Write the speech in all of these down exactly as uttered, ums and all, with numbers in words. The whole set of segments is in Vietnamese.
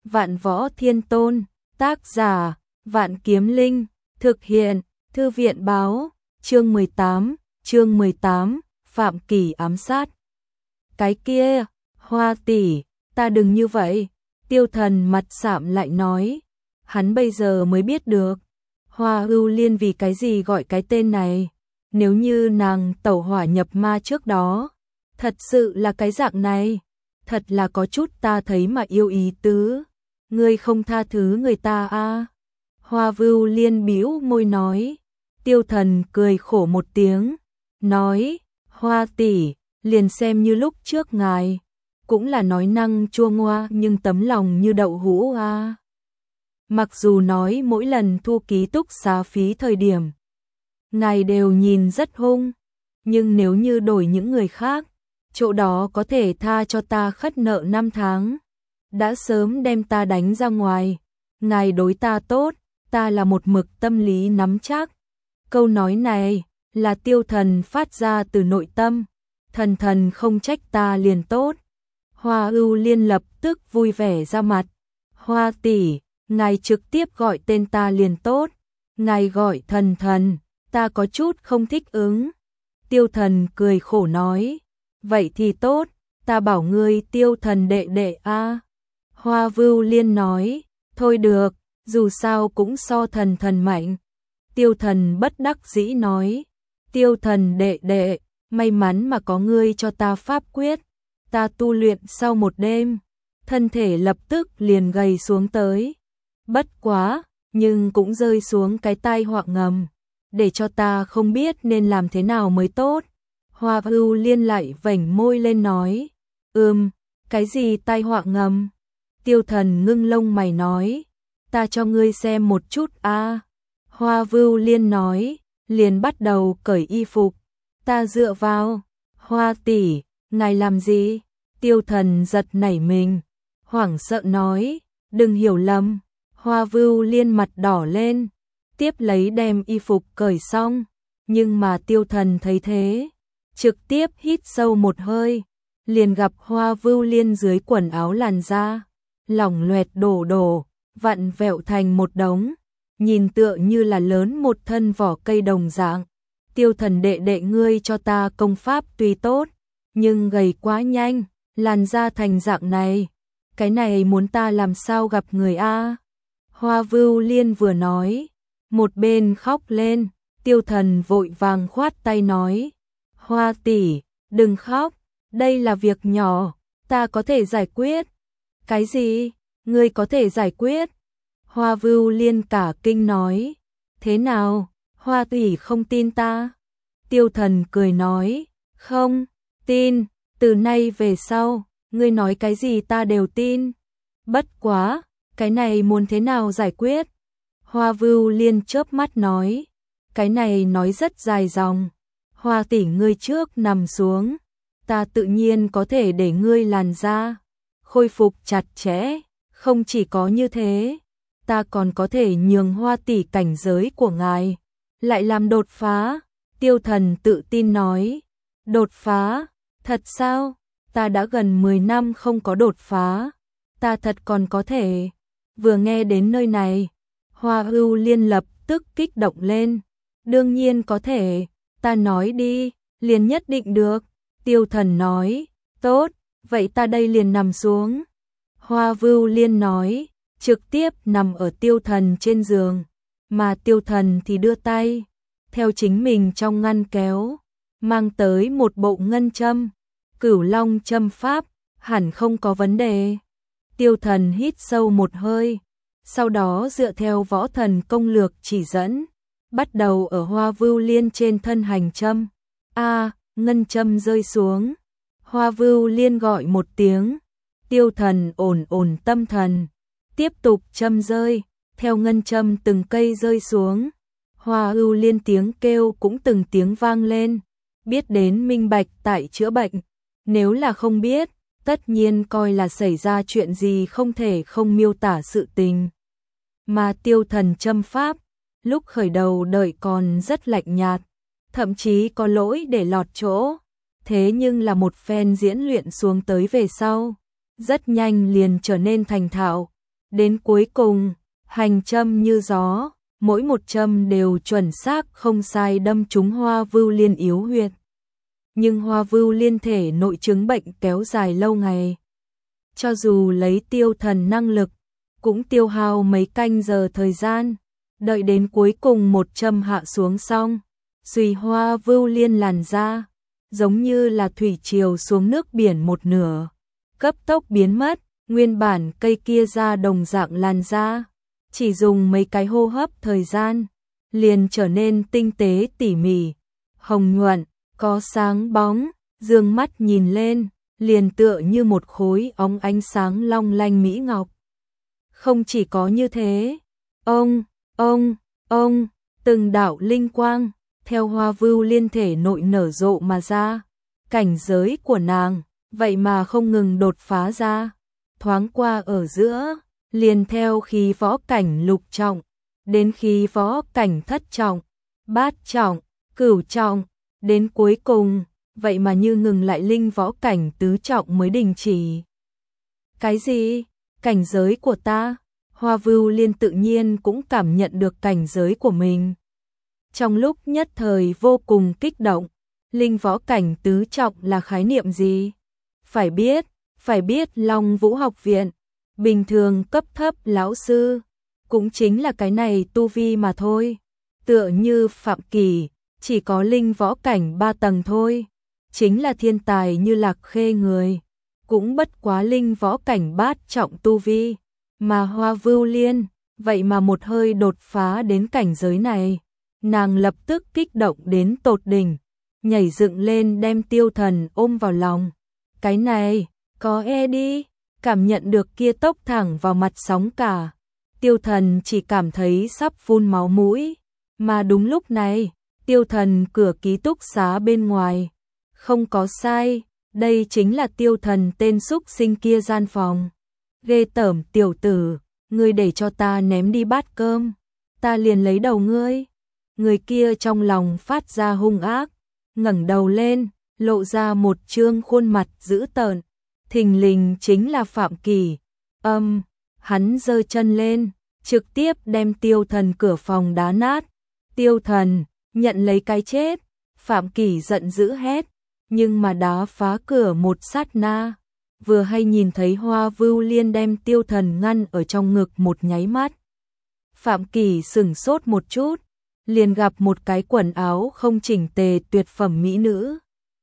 Vạn Võ Thiên Tôn, tác giả, Vạn Kiếm Linh, thực hiện, Thư viện báo, chương mười tám, chương mười tám, Phạm Kỳ ám sát. Cái kia, Hoa tỷ, ta đừng như vậy, Tiêu Thần mặt sạm lại nói, hắn bây giờ mới biết được, Hoa Ưu Liên vì cái gì gọi cái tên này, nếu như nàng tẩu hỏa nhập ma trước đó, thật sự là cái dạng này, thật là có chút ta thấy mà yêu ý tứ, ngươi không tha thứ người ta a? À? Hoa Ưu Liên bĩu môi nói. Tiêu Thần cười khổ một tiếng, nói, Hoa tỷ, liền xem như lúc trước ngài, cũng là nói năng chua ngoa nhưng tấm lòng như đậu hũ a. À. Mặc dù nói mỗi lần thu ký túc xá phí thời điểm, ngài đều nhìn rất hung, nhưng nếu như đổi những người khác, chỗ đó có thể tha cho ta khất nợ năm tháng, đã sớm đem ta đánh ra ngoài, ngài đối ta tốt, ta là một mực tâm lý nắm chắc. Câu nói này là Tiêu Thần phát ra từ nội tâm, thần thần không trách ta liền tốt. Hoa Ưu Liên lập tức vui vẻ ra mặt, Hoa tỷ, ngài trực tiếp gọi tên ta liền tốt, ngài gọi thần thần, ta có chút không thích ứng. Tiêu Thần cười khổ nói, vậy thì tốt, ta bảo ngươi Tiêu Thần đệ đệ a. À. Hoa Ưu Liên nói, thôi được, dù sao cũng so thần thần mạnh. Tiêu Thần bất đắc dĩ nói, Tiêu Thần đệ đệ, may mắn mà có ngươi cho ta pháp quyết, ta tu luyện sau một đêm, thân thể lập tức liền gầy xuống tới. Bất quá, nhưng cũng rơi xuống cái tai họa ngầm, để cho ta không biết nên làm thế nào mới tốt. Hoa Ưu Liên lại vểnh môi lên nói, ừm, cái gì tai họa ngầm? Tiêu Thần ngưng lông mày nói, ta cho ngươi xem một chút a. À. Hoa Ưu Liên nói, liền bắt đầu cởi y phục, ta dựa vào. Hoa tỷ, ngài làm gì? Tiêu Thần giật nảy mình, hoảng sợ nói, đừng hiểu lầm. Hoa Ưu Liên mặt đỏ lên, tiếp lấy đem y phục cởi xong, nhưng mà Tiêu Thần thấy thế, trực tiếp hít sâu một hơi, liền gặp Hoa Ưu Liên dưới quần áo làn da, lỏng loẹt đổ đổ, vặn vẹo thành một đống, nhìn tựa như là lớn một thân vỏ cây đồng dạng. Tiêu Thần đệ đệ ngươi cho ta công pháp tuy tốt, nhưng gầy quá nhanh, làn da thành dạng này, cái này muốn ta làm sao gặp người a? Hoa Ưu Liên vừa nói, một bên khóc lên, Tiêu Thần vội vàng khoát tay nói, Hoa tỷ, đừng khóc, đây là việc nhỏ, ta có thể giải quyết. Cái gì? Ngươi có thể giải quyết? Hoa Ưu Liên cả kinh nói, thế nào, Hoa tỷ không tin ta? Tiêu Thần cười nói, không, tin, từ nay về sau, ngươi nói cái gì ta đều tin. Bất quá, cái này muốn thế nào giải quyết? Hoa Ưu Liên chớp mắt nói, cái này nói rất dài dòng. Hoa tỷ ngươi trước nằm xuống, ta tự nhiên có thể để ngươi làn da khôi phục chặt chẽ, không chỉ có như thế, ta còn có thể nhường Hoa tỷ cảnh giới của ngài lại làm đột phá. Tiêu Thần tự tin nói, đột phá? Thật sao? Ta đã gần mười năm không có đột phá, ta thật còn có thể. Vừa nghe đến nơi này, Hoa Ưu Liên lập tức kích động lên, đương nhiên có thể, ta nói đi, liền nhất định được. Tiêu Thần nói, tốt, vậy ta đây liền nằm xuống. Hoa Ưu Liên nói, trực tiếp nằm ở Tiêu Thần trên giường, mà Tiêu Thần thì đưa tay, theo chính mình trong ngăn kéo, mang tới một bộ ngân châm, Cửu Long châm pháp, hẳn không có vấn đề. Tiêu Thần hít sâu một hơi, sau đó dựa theo võ thần công lược chỉ dẫn, bắt đầu ở Hoa Ưu Liên trên thân hành châm. A, à, ngân châm rơi xuống, Hoa Ưu Liên gọi một tiếng, Tiêu Thần ổn ổn tâm thần, tiếp tục châm rơi, theo ngân châm từng cây rơi xuống, Hoa Ưu Liên tiếng kêu cũng từng tiếng vang lên, biết đến minh bạch tại chữa bệnh, nếu là không biết, tất nhiên coi là xảy ra chuyện gì không thể không miêu tả sự tình. Mà Tiêu Thần châm pháp, lúc khởi đầu đợi còn rất lạnh nhạt, thậm chí có lỗi để lọt chỗ, thế nhưng là một phen diễn luyện xuống tới về sau, rất nhanh liền trở nên thành thạo, Đến cuối cùng, hành châm như gió, mỗi một châm đều chuẩn xác không sai đâm trúng Hoa Vưu Liên yếu huyệt. Nhưng Hoa Vưu Liên thể nội chứng bệnh kéo dài lâu ngày. Cho dù lấy Tiêu Thần năng lực, cũng tiêu hao mấy canh giờ thời gian, đợi đến cuối cùng một châm hạ xuống xong, suy Hoa Vưu Liên làn ra, giống như là thủy triều xuống nước biển một nửa, cấp tốc biến mất, nguyên bản cây kia ra đồng dạng làn ra, chỉ dùng mấy cái hô hấp thời gian, liền trở nên tinh tế tỉ mỉ, hồng nhuận, có sáng bóng, dương mắt nhìn lên, liền tựa như một khối óng ánh sáng long lanh mỹ ngọc. Không chỉ có như thế, ông, ông, ông, từng đạo linh quang, theo Hoa Vưu Liên thể nội nở rộ mà ra, cảnh giới của nàng, vậy mà không ngừng đột phá ra, thoáng qua ở giữa, liền theo khí võ cảnh lục trọng, đến khí võ cảnh thất trọng, bát trọng, cửu trọng, đến cuối cùng, vậy mà như ngừng lại linh võ cảnh tứ trọng mới đình chỉ. Cái gì? Cảnh giới của ta? Hoa Vưu Liên tự nhiên cũng cảm nhận được cảnh giới của mình. Trong lúc nhất thời vô cùng kích động, linh võ cảnh tứ trọng là khái niệm gì? Phải biết, phải biết Long Vũ học viện, bình thường cấp thấp lão sư, cũng chính là cái này tu vi mà thôi. Tựa như Phạm Kỳ, chỉ có linh võ cảnh ba tầng thôi, chính là thiên tài như Lạc Khê người, cũng bất quá linh võ cảnh bát trọng tu vi, mà Hoa Vưu Liên, vậy mà một hơi đột phá đến cảnh giới này, nàng lập tức kích động đến tột đỉnh, nhảy dựng lên đem Tiêu Thần ôm vào lòng. Cái này, có e đi, cảm nhận được kia tốc thẳng vào mặt sóng cả, Tiêu Thần chỉ cảm thấy sắp phun máu mũi, mà đúng lúc này, Tiêu Thần cửa ký túc xá bên ngoài, không có sai, đây chính là Tiêu Thần tên xúc sinh kia gian phòng. Ghê tởm tiểu tử, ngươi để cho ta ném đi bát cơm, ta liền lấy đầu ngươi. Người kia trong lòng phát ra hung ác, ngẩng đầu lên, lộ ra một trương khuôn mặt dữ tợn, thình lình chính là Phạm Kỳ. Âm, hắn giơ chân lên, trực tiếp đem Tiêu Thần cửa phòng đá nát. Tiêu Thần, nhận lấy cái chết. Phạm Kỳ giận dữ hét, nhưng mà đá phá cửa một sát na, vừa hay nhìn thấy Hoa Vưu Liên đem Tiêu Thần ngăn ở trong ngực một nháy mắt. Phạm Kỳ sửng sốt một chút, liền gặp một cái quần áo không chỉnh tề tuyệt phẩm mỹ nữ,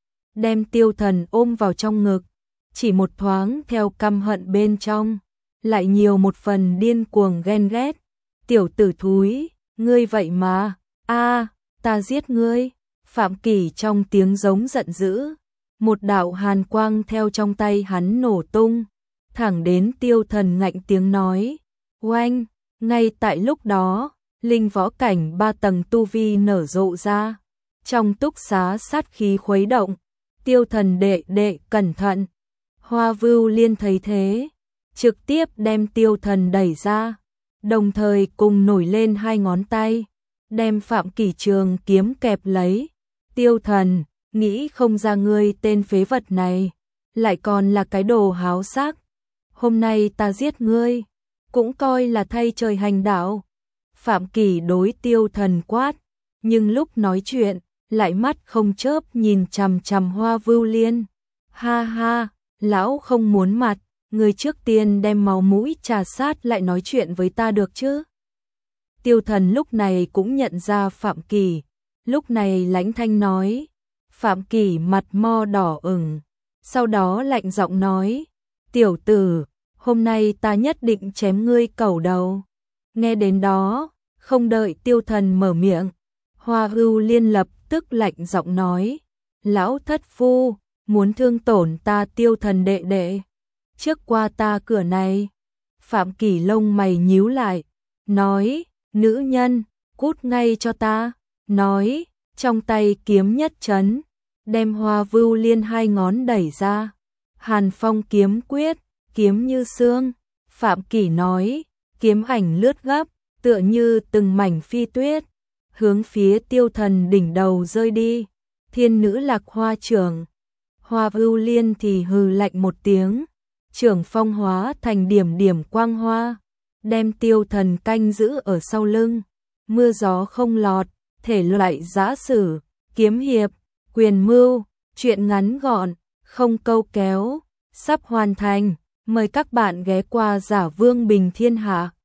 đem Tiêu Thần ôm vào trong ngực, chỉ một thoáng theo căm hận bên trong, lại nhiều một phần điên cuồng ghen ghét. Tiểu tử thúi, ngươi vậy mà, a, ta giết ngươi. Phạm Kỳ trong tiếng giống giận dữ, một đạo hàn quang theo trong tay hắn nổ tung, thẳng đến Tiêu Thần ngạnh tiếng nói, oanh, ngay tại lúc đó, linh võ cảnh ba tầng tu vi nở rộ ra, trong túc xá sát khí khuấy động. Tiêu Thần đệ đệ cẩn thận. Hoa Vưu Liên thấy thế, trực tiếp đem Tiêu Thần đẩy ra, đồng thời cùng nổi lên hai ngón tay, đem Phạm Kỳ trường kiếm kẹp lấy. Tiêu Thần, nghĩ không ra ngươi tên phế vật này, lại còn là cái đồ háo sắc. Hôm nay ta giết ngươi, cũng coi là thay trời hành đạo. Phạm Kỳ đối Tiêu Thần quát, nhưng lúc nói chuyện, lại mắt không chớp nhìn chằm chằm Hoa Vưu Liên. Ha ha, lão không muốn mặt, ngươi trước tiên đem máu mũi trà sát lại nói chuyện với ta được chứ. Tiêu Thần lúc này cũng nhận ra Phạm Kỳ, lúc này lãnh thanh nói. Phạm Kỳ mặt mo đỏ ửng, sau đó lạnh giọng nói, tiểu tử, hôm nay ta nhất định chém ngươi cẩu đầu. Nghe đến đó, không đợi Tiêu Thần mở miệng, Hoa Vưu Liên lập tức lạnh giọng nói, lão thất phu, muốn thương tổn ta Tiêu Thần đệ đệ, trước qua ta cửa này. Phạm Kỳ lông mày nhíu lại, nói, nữ nhân, cút ngay cho ta, nói, trong tay kiếm nhất chấn, đem Hoa Vưu Liên hai ngón đẩy ra. Hàn Phong kiếm quyết, kiếm như xương. Phạm Kỳ nói, kiếm ảnh lướt gấp, tựa như từng mảnh phi tuyết, hướng phía Tiêu Thần đỉnh đầu rơi đi. Thiên nữ Lạc Hoa trưởng. Hoa Vưu Liên thì hừ lạnh một tiếng, trưởng phong hóa thành điểm điểm quang hoa, đem Tiêu Thần canh giữ ở sau lưng. Mưa gió không lọt, thể loại giã sử, kiếm hiệp, quyền mưu, truyện ngắn gọn, không câu kéo, sắp hoàn thành. Mời các bạn ghé qua Giả Vương Bình Thiên Hạ.